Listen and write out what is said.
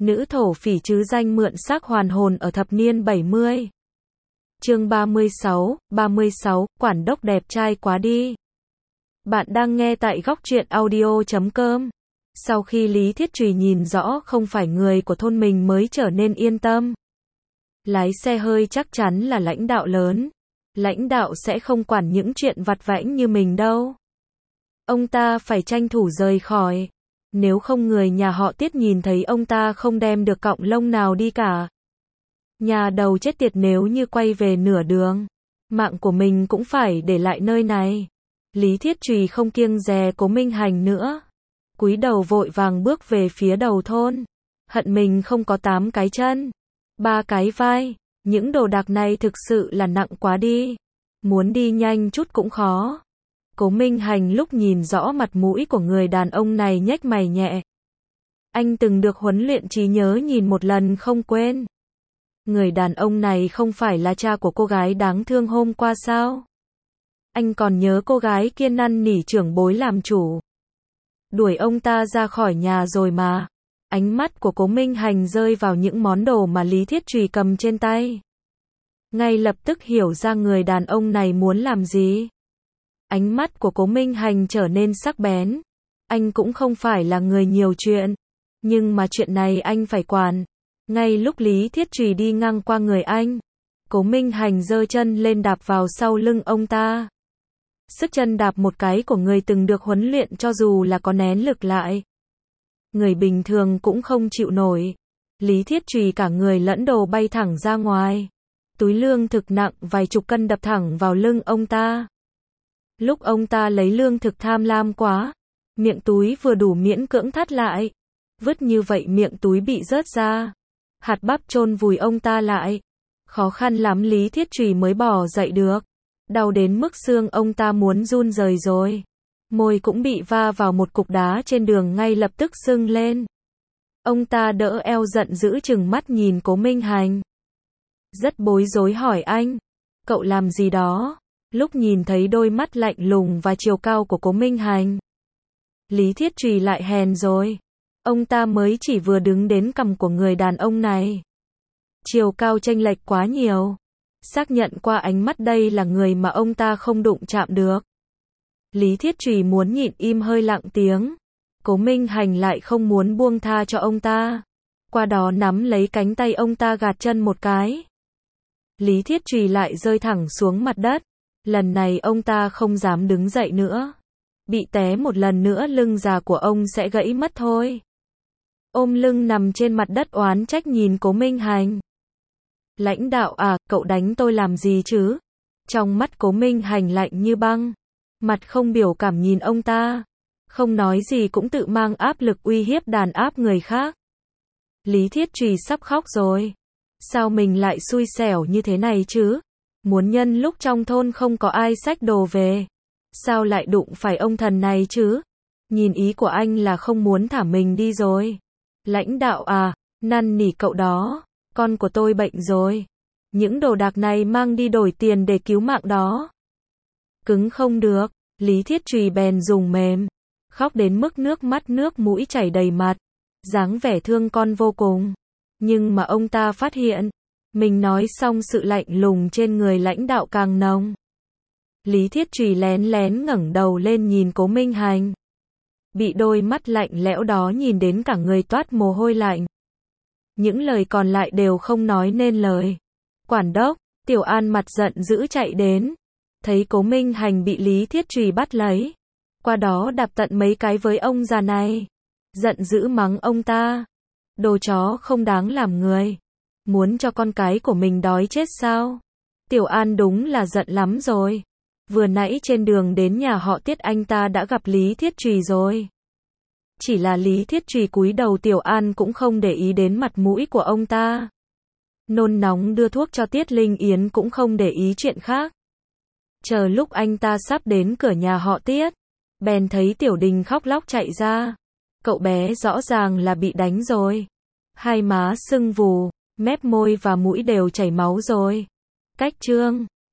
nữ thổ phỉ chứ danh mượn xác hoàn hồn ở thập niên 70. Chương 36, quản đốc đẹp trai quá đi. Bạn đang nghe tại góc truyện audio.com. Sau khi Lý Thiết Trùy nhìn rõ không phải người của thôn mình mới trở nên yên tâm. Lái xe hơi chắc chắn là lãnh đạo lớn. Lãnh đạo sẽ không quản những chuyện vặt vãnh như mình đâu. Ông ta phải tranh thủ rời khỏi. Nếu không người nhà họ Tiết nhìn thấy ông ta không đem được cọng lông nào đi cả. Nhà đầu chết tiệt nếu như quay về nửa đường. Mạng của mình cũng phải để lại nơi này. Lý Thiết Trùy không kiêng dè Cố Minh Hành nữa. Cúi đầu vội vàng bước về phía đầu thôn. Hận mình không có 8 cái chân, 3 cái vai. Những đồ đạc này thực sự là nặng quá đi. Muốn đi nhanh chút cũng khó. Cố Minh Hành lúc nhìn rõ mặt mũi của người đàn ông này nhếch mày nhẹ. Anh từng được huấn luyện trí nhớ nhìn một lần không quên. Người đàn ông này không phải là cha của cô gái đáng thương hôm qua sao? Anh còn nhớ cô gái kia năn nỉ trưởng bối làm chủ. Đuổi ông ta ra khỏi nhà rồi mà. Ánh mắt của Cố Minh Hành rơi vào những món đồ mà Lý Thiết Trùy cầm trên tay. Ngay lập tức hiểu ra người đàn ông này muốn làm gì. Ánh mắt của Cố Minh Hành trở nên sắc bén. Anh cũng không phải là người nhiều chuyện. Nhưng mà chuyện này anh phải quản. Ngay lúc Lý Thiết Trùy đi ngang qua người anh, Cố Minh Hành giơ chân lên đạp vào sau lưng ông ta. Sức chân đạp một cái của người từng được huấn luyện cho dù là có nén lực lại. Người bình thường cũng không chịu nổi. Lý Thiết Trùy cả người lẫn đồ bay thẳng ra ngoài. Túi lương thực nặng vài chục cân đập thẳng vào lưng ông ta. Lúc ông ta lấy lương thực tham lam quá, miệng túi vừa đủ miễn cưỡng thắt lại. Vứt như vậy miệng túi bị rớt ra. Hạt bắp chôn vùi ông ta lại. Khó khăn lắm Lý Thiết Trùy mới bò dậy được. Đau đến mức xương ông ta muốn run rời rồi. Môi cũng bị va vào một cục đá trên đường ngay lập tức sưng lên. Ông ta đỡ eo giận dữ trừng mắt nhìn Cố Minh Hành. Rất bối rối hỏi anh. Cậu làm gì đó? Lúc nhìn thấy đôi mắt lạnh lùng và chiều cao của Cố Minh Hành, Lý Thiết Trùy lại hèn rồi. Ông ta mới chỉ vừa đứng đến cằm của người đàn ông này. Chiều cao chênh lệch quá nhiều. Xác nhận qua ánh mắt đây là người mà ông ta không đụng chạm được. Lý Thiết Trùy muốn nhịn im hơi lặng tiếng. Cố Minh Hành lại không muốn buông tha cho ông ta. Qua đó nắm lấy cánh tay ông ta gạt chân một cái. Lý Thiết Trùy lại rơi thẳng xuống mặt đất. Lần này ông ta không dám đứng dậy nữa. Bị té một lần nữa lưng già của ông sẽ gãy mất thôi. Ôm lưng nằm trên mặt đất oán trách nhìn Cố Minh Hành. Lãnh đạo à, cậu đánh tôi làm gì chứ? Trong mắt Cố Minh Hành lạnh như băng. Mặt không biểu cảm nhìn ông ta. Không nói gì cũng tự mang áp lực uy hiếp đàn áp người khác. Lý Thiết Trùy sắp khóc rồi. Sao mình lại xui xẻo như thế này chứ? Muốn nhân lúc trong thôn không có ai xách đồ về. Sao lại đụng phải ông thần này chứ? Nhìn ý của anh là không muốn thả mình đi rồi. Lãnh đạo à, năn nỉ cậu đó. Con của tôi bệnh rồi. Những đồ đạc này mang đi đổi tiền để cứu mạng đó. Cứng không được. Lý Thiết Trùy bèn dùng mềm. Khóc đến mức nước mắt nước mũi chảy đầy mặt. Dáng vẻ thương con vô cùng. Nhưng mà ông ta phát hiện. Mình nói xong sự lạnh lùng trên người lãnh đạo càng nồng. Lý Thiết Trùy lén lén ngẩng đầu lên nhìn Cố Minh Hành. Bị đôi mắt lạnh lẽo đó nhìn đến cả người toát mồ hôi lạnh. Những lời còn lại đều không nói nên lời. Quản đốc, Tiểu An mặt giận dữ chạy đến. Thấy Cố Minh Hành bị Lý Thiết Trùy bắt lấy. Qua đó đạp tận mấy cái với ông già này. Giận dữ mắng ông ta. Đồ chó không đáng làm người. Muốn cho con cái của mình đói chết sao? Tiểu An đúng là giận lắm rồi. Vừa nãy trên đường đến nhà họ Tiết anh ta đã gặp Lý Thiết Trùy rồi. Chỉ là Lý Thiết Trùy cúi đầu, Tiểu An cũng không để ý đến mặt mũi của ông ta. Nôn nóng đưa thuốc cho Tiết Linh Yến cũng không để ý chuyện khác. Chờ lúc anh ta sắp đến cửa nhà họ Tiết, bèn thấy Tiểu Đình khóc lóc chạy ra. Cậu bé rõ ràng là bị đánh rồi. Hai má sưng vù, mép môi và mũi đều chảy máu rồi. Cách trương.